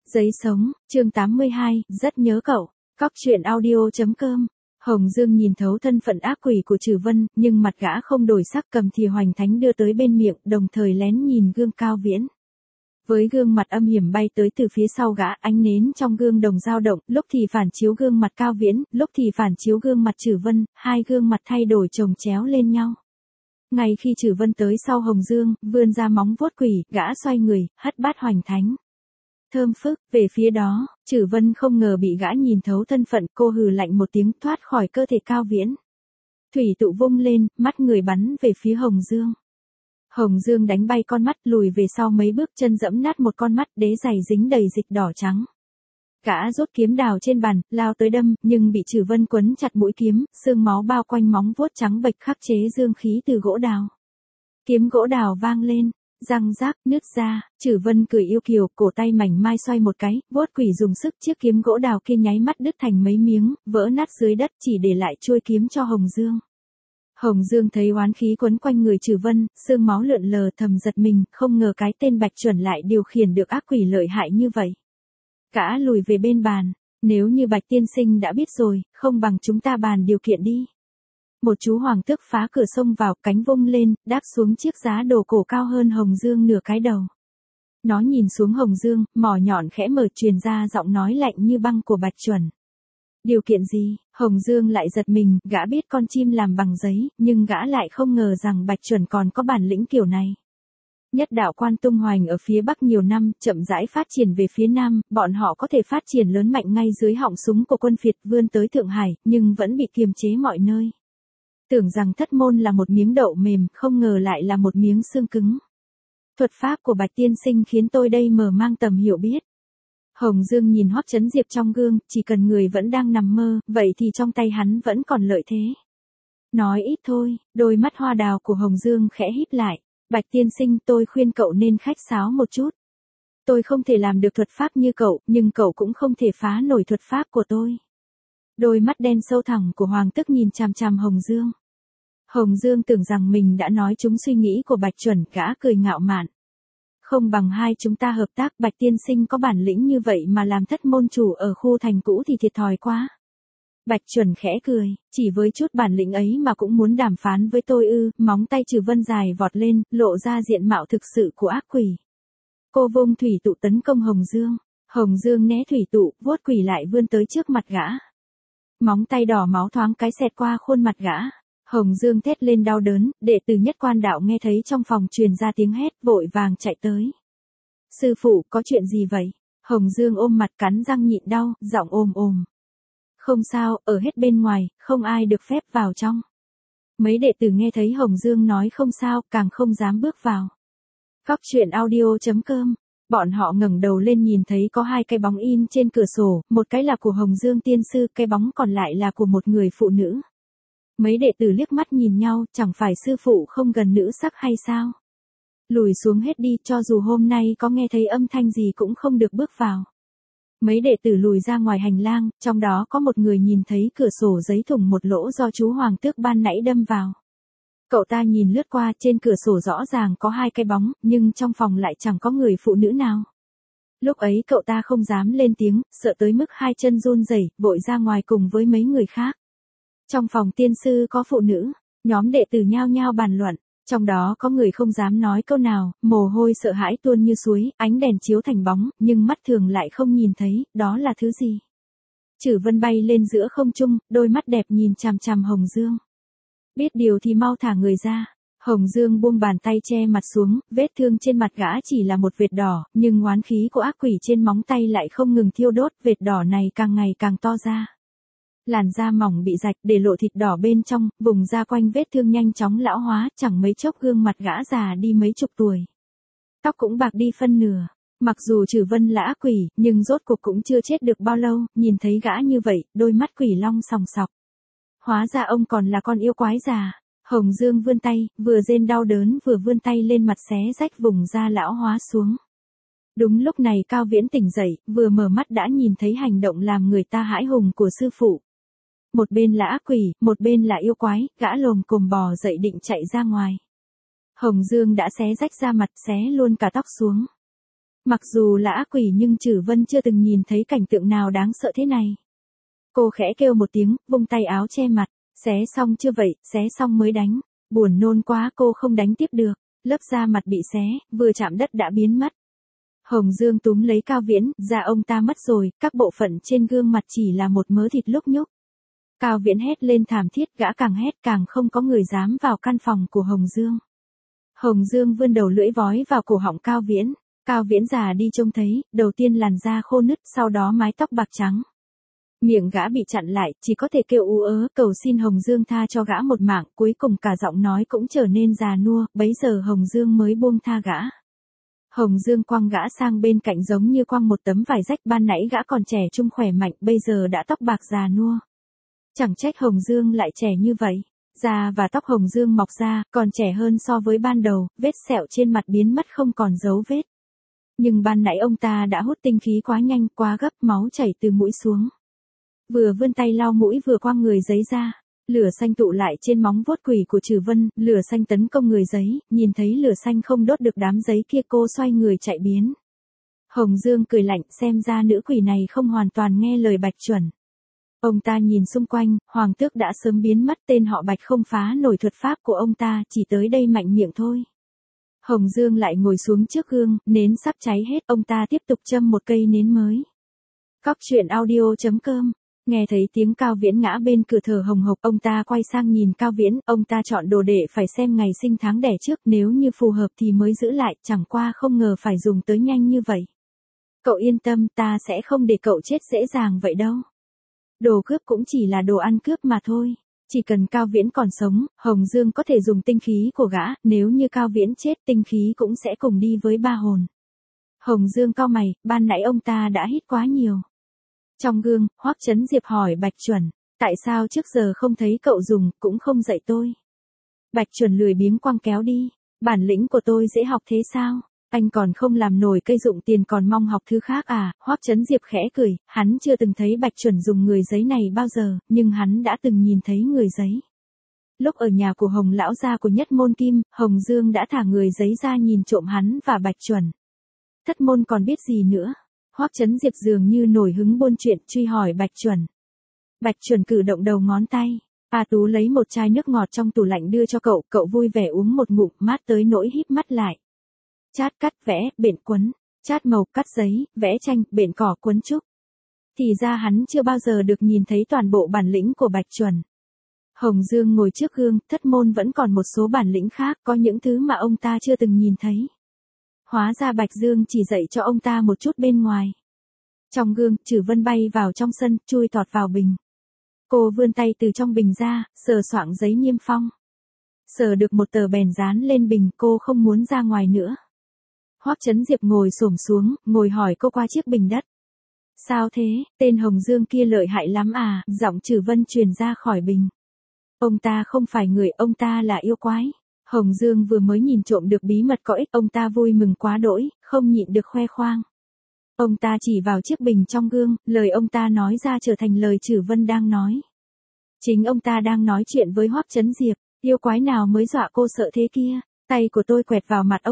Giấy sống, chương 82, rất nhớ cậu. Cóc truyện audio.com. Hồng Dương nhìn thấu thân phận ác quỷ của Trử Vân, nhưng mặt gã không đổi sắc, cầm thìa hoành thánh đưa tới bên miệng, đồng thời lén nhìn gương Cao Viễn. Với gương mặt âm hiểm bay tới từ phía sau gã, ánh nến trong gương đồng dao động, lúc thì phản chiếu gương mặt Cao Viễn, lúc thì phản chiếu gương mặt Trử Vân, hai gương mặt thay đổi chồng chéo lên nhau. Ngay khi Trử Vân tới sau Hồng Dương, vươn ra móng vuốt quỷ, gã xoay người, hất bát hoành thánh. Thơm phức, về phía đó, Trử Vân không ngờ bị gã nhìn thấu thân phận, cô hừ lạnh một tiếng thoát khỏi cơ thể Cao Viễn. Thủy tụ vung lên, mắt người bắn về phía Hồng Dương. Hồng Dương đánh bay con mắt, lùi về sau mấy bước, chân dẫm nát một con mắt, đế giày dính đầy dịch đỏ trắng. Gã rút kiếm đào trên bàn, lao tới đâm, nhưng bị Trử Vân quấn chặt mũi kiếm, xương máu bao quanh móng vuốt trắng bệch khắc chế dương khí từ gỗ đào. Kiếm gỗ đào vang lên, răng rác, nứt ra, Trử Vân cười yêu kiều, cổ tay mảnh mai xoay một cái, vuốt quỷ dùng sức, chiếc kiếm gỗ đào kia nháy mắt đứt thành mấy miếng, vỡ nát dưới đất, chỉ để lại chuôi kiếm cho Hồng Dương. Hồng Dương thấy oán khí quấn quanh người Trử Vân, xương máu lượn lờ, thầm giật mình, không ngờ cái tên Bạch Chuẩn lại điều khiển được ác quỷ lợi hại như vậy. Gã lùi về bên bàn, nếu như Bạch tiên sinh đã biết rồi, không bằng chúng ta bàn điều kiện đi. Một chú hoàng tước phá cửa xông vào, cánh vung lên, đáp xuống chiếc giá đồ cổ cao hơn Hồng Dương nửa cái đầu. Nó nhìn xuống Hồng Dương, mỏ nhọn khẽ mở, truyền ra giọng nói lạnh như băng của Bạch Chuẩn. Điều kiện gì? Hồng Dương lại giật mình, gã biết con chim làm bằng giấy, nhưng gã lại không ngờ rằng Bạch Chuẩn còn có bản lĩnh kiểu này. Nhất đạo quan tung hoành ở phía bắc nhiều năm, chậm rãi phát triển về phía nam, bọn họ có thể phát triển lớn mạnh ngay dưới họng súng của quân Việt, vươn tới Thượng Hải, nhưng vẫn bị kiềm chế mọi nơi. Tưởng rằng thất môn là một miếng đậu mềm, không ngờ lại là một miếng xương cứng. Thuật pháp của Bạch tiên sinh khiến tôi đây mở mang tầm hiểu biết. Hồng Dương nhìn Hoắc Chấn Diệp trong gương, chỉ cần người vẫn đang nằm mơ, vậy thì trong tay hắn vẫn còn lợi thế. Nói ít thôi, đôi mắt hoa đào của Hồng Dương khẽ híp lại. Bạch tiên sinh, tôi khuyên cậu nên khách sáo một chút. Tôi không thể làm được thuật pháp như cậu, nhưng cậu cũng không thể phá nổi thuật pháp của tôi. Đôi mắt đen sâu thẳm của Hoàng Tước nhìn chằm chằm Hồng Dương. Hồng Dương tưởng rằng mình đã nói trúng suy nghĩ của Bạch Chuẩn, gã cười ngạo mạn. Không bằng hai chúng ta hợp tác, Bạch tiên sinh có bản lĩnh như vậy mà làm thất môn chủ ở khu thành cũ thì thiệt thòi quá. Bạch Chuẩn khẽ cười, chỉ với chút bản lĩnh ấy mà cũng muốn đàm phán với tôi ư? Móng tay Trử Vân dài vọt lên, lộ ra diện mạo thực sự của ác quỷ. Cô vung thủy tụ tấn công Hồng Dương. Hồng Dương né thủy tụ, vuốt quỷ lại vươn tới trước mặt gã. Móng tay đỏ máu thoáng cái xẹt qua khuôn mặt gã. Hồng Dương thét lên đau đớn, đệ tử Nhất Quan đạo nghe thấy trong phòng truyền ra tiếng hét, vội vàng chạy tới. Sư phụ, có chuyện gì vậy? Hồng Dương ôm mặt cắn răng nhịn đau, giọng ồm ồm. Không sao, ở hết bên ngoài, không ai được phép vào trong. Mấy đệ tử nghe thấy Hồng Dương nói không sao, càng không dám bước vào. Cóc truyện audio.com. Bọn họ ngẩng đầu lên nhìn thấy có hai cái bóng in trên cửa sổ, một cái là của Hồng Dương tiên sư, cái bóng còn lại là của một người phụ nữ. Mấy đệ tử liếc mắt nhìn nhau, chẳng phải sư phụ không gần nữ sắc hay sao? Lùi xuống hết đi, cho dù hôm nay có nghe thấy âm thanh gì cũng không được bước vào. Mấy đệ tử lùi ra ngoài hành lang, trong đó có một người nhìn thấy cửa sổ giấy thủng một lỗ do chú Hoàng Tước ban nãy đâm vào. Cậu ta nhìn lướt qua, trên cửa sổ rõ ràng có hai cái bóng, nhưng trong phòng lại chẳng có người phụ nữ nào. Lúc ấy cậu ta không dám lên tiếng, sợ tới mức hai chân run rẩy, vội ra ngoài cùng với mấy người khác. Trong phòng tiên sư có phụ nữ, nhóm đệ tử nhao nhao bàn luận. Trong đó có người không dám nói câu nào, mồ hôi sợ hãi tuôn như suối, ánh đèn chiếu thành bóng, nhưng mắt thường lại không nhìn thấy, đó là thứ gì. Trử Vân bay lên giữa không trung, đôi mắt đẹp nhìn chằm chằm Hồng Dương. Biết điều thì mau thả người ra. Hồng Dương buông bàn tay che mặt xuống, vết thương trên mặt gã chỉ là một vệt đỏ, nhưng oán khí của ác quỷ trên móng tay lại không ngừng thiêu đốt, vệt đỏ này càng ngày càng to ra. Làn da mỏng bị rạch, để lộ thịt đỏ bên trong, vùng da quanh vết thương nhanh chóng lão hóa, chẳng mấy chốc gương mặt gã già đi mấy chục tuổi. Tóc cũng bạc đi phân nửa. Mặc dù Trử Vân là ác quỷ, nhưng rốt cuộc cũng chưa chết được bao lâu, nhìn thấy gã như vậy, đôi mắt quỷ long sòng sọc. Hóa ra ông còn là con yêu quái già. Hồng Dương vươn tay, vừa rên đau đớn vừa vươn tay lên mặt xé rách vùng da lão hóa xuống. Đúng lúc này Cao Viễn tỉnh dậy, vừa mở mắt đã nhìn thấy hành động làm người ta hãi hùng của sư phụ. Một bên là ác quỷ, một bên là yêu quái, gã lồm cồm bò dậy định chạy ra ngoài. Hồng Dương đã xé rách da mặt, xé luôn cả tóc xuống. Mặc dù là ác quỷ nhưng Trử Vân chưa từng nhìn thấy cảnh tượng nào đáng sợ thế này. Cô khẽ kêu một tiếng, vung tay áo che mặt, xé xong chưa vậy, xé xong mới đánh. Buồn nôn quá cô không đánh tiếp được, lớp da mặt bị xé, vừa chạm đất đã biến mất. Hồng Dương túm lấy Cao Viễn, da ông ta mất rồi, các bộ phận trên gương mặt chỉ là một mớ thịt lúc nhúc. Cao Viễn hét lên thảm thiết, gã càng hét càng không có người dám vào căn phòng của Hồng Dương. Hồng Dương vươn đầu lưỡi vói vào cổ họng Cao Viễn. Cao Viễn già đi trông thấy, đầu tiên làn da khô nứt, sau đó mái tóc bạc trắng. Miệng gã bị chặn lại, chỉ có thể kêu ú ớ, cầu xin Hồng Dương tha cho gã một mạng, cuối cùng cả giọng nói cũng trở nên già nua, bấy giờ Hồng Dương mới buông tha gã. Hồng Dương quăng gã sang bên cạnh giống như quăng một tấm vải rách, ban nãy gã còn trẻ trung khỏe mạnh, bây giờ đã tóc bạc già nua. Chẳng trách Hồng Dương lại trẻ như vậy. Da và tóc Hồng Dương mọc ra, còn trẻ hơn so với ban đầu, vết sẹo trên mặt biến mất không còn dấu vết. Nhưng ban nãy ông ta đã hút tinh khí quá nhanh, quá gấp, máu chảy từ mũi xuống. Vừa vươn tay lau mũi vừa quăng người giấy ra. Lửa xanh tụ lại trên móng vuốt quỷ của Trử Vân, lửa xanh tấn công người giấy, nhìn thấy lửa xanh không đốt được đám giấy kia cô xoay người chạy biến. Hồng Dương cười lạnh, xem ra nữ quỷ này không hoàn toàn nghe lời Bạch Chuẩn. Ông ta nhìn xung quanh, Hoàng Tước đã sớm biến mất, tên họ Bạch không phá nổi thuật pháp của ông ta, chỉ tới đây mạnh miệng thôi. Hồng Dương lại ngồi xuống trước gương, nến sắp cháy hết, ông ta tiếp tục châm một cây nến mới. Cóc truyện audio.com. Nghe thấy tiếng Cao Viễn ngã bên cửa thở hồng hộc, ông ta quay sang nhìn Cao Viễn, ông ta chọn đồ đệ phải xem ngày sinh tháng đẻ trước, nếu như phù hợp thì mới giữ lại, chẳng qua không ngờ phải dùng tới nhanh như vậy. Cậu yên tâm, ta sẽ không để cậu chết dễ dàng vậy đâu. Đồ cướp cũng chỉ là đồ ăn cướp mà thôi. Chỉ cần Cao Viễn còn sống, Hồng Dương có thể dùng tinh khí của gã, nếu như Cao Viễn chết tinh khí cũng sẽ cùng đi với ba hồn. Hồng Dương cau mày, ban nãy ông ta đã hít quá nhiều. Trong gương, Hoắc Chấn Diệp hỏi Bạch Chuẩn, tại sao trước giờ không thấy cậu dùng, cũng không dạy tôi. Bạch Chuẩn lười biếng quăng kéo đi, bản lĩnh của tôi dễ học thế sao? Anh còn không làm nổi cây dụng tiền còn mong học thứ khác à? Hoắc Chấn Diệp khẽ cười, hắn chưa từng thấy Bạch Chuẩn dùng người giấy này bao giờ, nhưng hắn đã từng nhìn thấy người giấy. Lúc ở nhà của Hồng lão gia của Nhất Môn Kim, Hồng Dương đã thả người giấy ra nhìn trộm hắn và Bạch Chuẩn. Thất môn còn biết gì nữa? Hoắc Chấn Diệp dường như nổi hứng buôn chuyện, truy hỏi Bạch Chuẩn. Bạch Chuẩn cử động đầu ngón tay. A Tú lấy một chai nước ngọt trong tủ lạnh đưa cho cậu, cậu vui vẻ uống một ngụm, mát tới nỗi híp mắt lại. Chát cắt vẽ, bện quấn, chát màu cắt giấy, vẽ tranh, bện cỏ quấn trúc. Thì ra hắn chưa bao giờ được nhìn thấy toàn bộ bản lĩnh của Bạch Chuẩn. Hồng Dương ngồi trước gương, thất môn vẫn còn một số bản lĩnh khác, có những thứ mà ông ta chưa từng nhìn thấy. Hóa ra Bạch Dương chỉ dạy cho ông ta một chút bên ngoài. Trong gương, Trử Vân bay vào trong sân, chui tọt vào bình. Cô vươn tay từ trong bình ra, sờ soạng giấy niêm phong. Sờ được một tờ bèn dán lên bình, cô không muốn ra ngoài nữa. Hoắc Chấn Diệp ngồi xổm xuống, ngồi hỏi cô qua chiếc bình đất. Sao thế, tên Hồng Dương kia lợi hại lắm à? Giọng Trử Vân truyền ra khỏi bình. Ông ta không phải người, ông ta là yêu quái. Hồng Dương vừa mới nhìn trộm được bí mật có ích, ông ta vui mừng quá đỗi, không nhịn được khoe khoang. Ông ta chỉ vào chiếc bình trong gương, lời ông ta nói ra trở thành lời Trử Vân đang nói. Chính ông ta đang nói chuyện với Hoắc Chấn Diệp, yêu quái nào mới dọa cô sợ thế kia? Tay của tôi quẹt vào mặt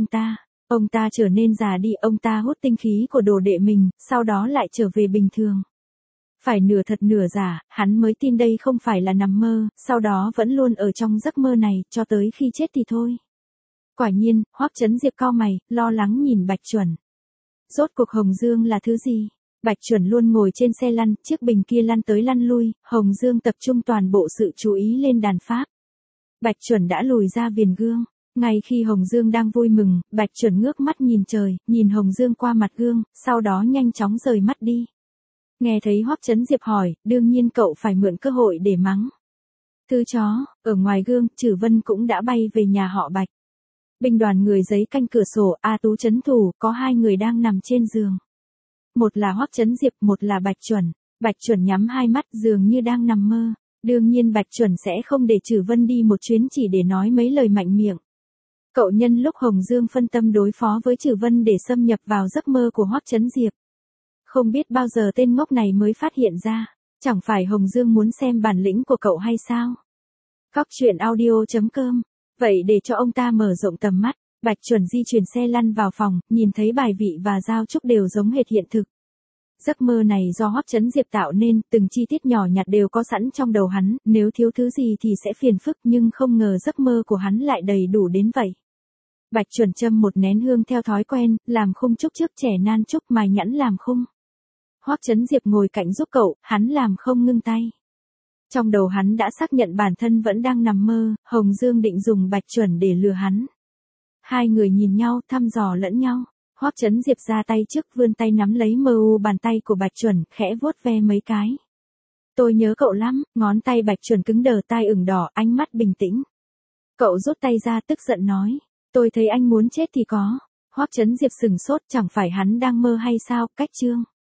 ông ta trở nên già đi, ông ta hút tinh khí của đồ đệ mình, sau đó lại trở về bình thường. Phải nửa thật nửa giả, hắn mới tin đây không phải là nằm mơ, sau đó vẫn luôn ở trong giấc mơ này, cho tới khi chết thì thôi. Quả nhiên, Hoắc Chấn Diệp cau mày, lo lắng nhìn Bạch Chuẩn. Rốt cuộc Hồng Dương là thứ gì? Bạch Chuẩn luôn ngồi trên xe lăn, chiếc bình kia lăn tới lăn lui, Hồng Dương tập trung toàn bộ sự chú ý lên đàn pháp. Bạch Chuẩn đã lùi ra viền gương. Ngay khi Hồng Dương đang vui mừng, Bạch Chuẩn ngước mắt nhìn trời, nhìn Hồng Dương qua mặt gương, sau đó nhanh chóng rời mắt đi. Nghe thấy Hoắc Chấn Diệp hỏi, đương nhiên cậu phải mượn cơ hội để mắng. Thứ chó, ở ngoài gương, Trử Vân cũng đã bay về nhà họ Bạch. Binh đoàn người giấy canh cửa sổ, A Tú trấn thủ, có hai người đang nằm trên giường. Một là Hoắc Chấn Diệp, một là Bạch Chuẩn. Bạch Chuẩn nhắm hai mắt dường như đang nằm mơ. Đương nhiên Bạch Chuẩn sẽ không để Trử Vân đi một chuyến chỉ để nói mấy lời mạnh miệng. Cậu nhân lúc Hồng Dương phân tâm đối phó với Trử Vân để xâm nhập vào giấc mơ của Hoắc Chấn Diệp. Không biết bao giờ tên ngốc này mới phát hiện ra, chẳng phải Hồng Dương muốn xem bản lĩnh của cậu hay sao? Cóc truyện audio.com. Vậy để cho ông ta mở rộng tầm mắt, Bạch Chuẩn di chuyển xe lăn vào phòng, nhìn thấy bài vị và giao trúc đều giống hệt hiện thực. Giấc mơ này do Hoắc Chấn Diệp tạo nên, từng chi tiết nhỏ nhặt đều có sẵn trong đầu hắn, nếu thiếu thứ gì thì sẽ phiền phức, nhưng không ngờ giấc mơ của hắn lại đầy đủ đến vậy. Bạch Chuẩn châm một nén hương theo thói quen, làm khung trúc trước trẻ nan trúc, mài nhẵn làm khung. Hoắc Chấn Diệp ngồi cạnh giúp cậu, hắn làm không ngưng tay. Trong đầu hắn đã xác nhận bản thân vẫn đang nằm mơ, Hồng Dương định dùng Bạch Chuẩn để lừa hắn. Hai người nhìn nhau, thăm dò lẫn nhau. Hoắc Chấn Diệp ra tay trước, vươn tay nắm lấy mờ u bàn tay của Bạch Chuẩn, khẽ vuốt ve mấy cái. Tôi nhớ cậu lắm, ngón tay Bạch Chuẩn cứng đờ, tai ửng đỏ, ánh mắt bình tĩnh. Cậu rút tay ra tức giận nói, tôi thấy anh muốn chết thì có. Hoắc Chấn Diệp sừng sốt, chẳng phải hắn đang mơ hay sao, cách chương.